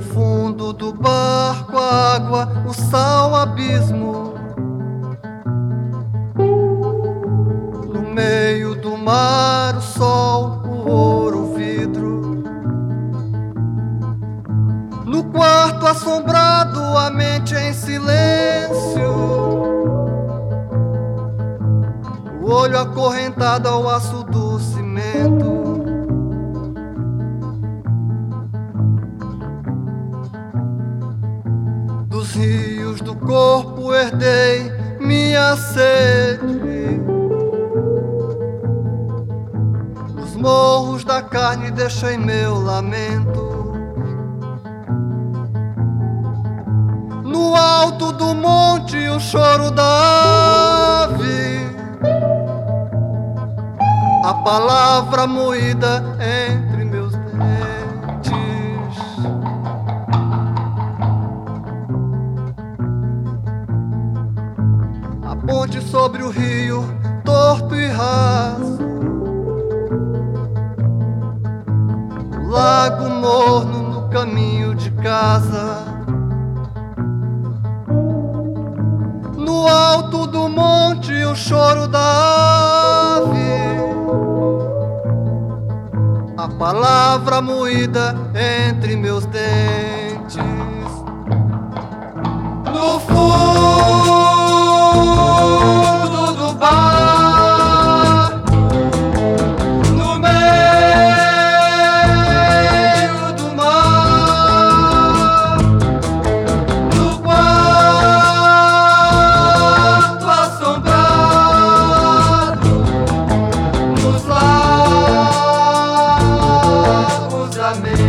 fundo do barco, a água, o sal, o abismo. No meio do mar, o sol, o ouro, o vidro. No quarto assombrado, a mente em silêncio. O olho acorrentado ao aço do cimento. Dos rios do corpo herdei minha sede. Nos morros da carne deixei meu lamento. No alto do monte o choro da ave, a palavra moída entre meus dentes. A ponte sobre o rio, torto e raso. O lago morno no caminho de casa. No alto do monte o choro da ave, a palavra moída entre meus dentes. No fundo do bar, no meio do mar, no quarto assombrado, nos lagos da mente.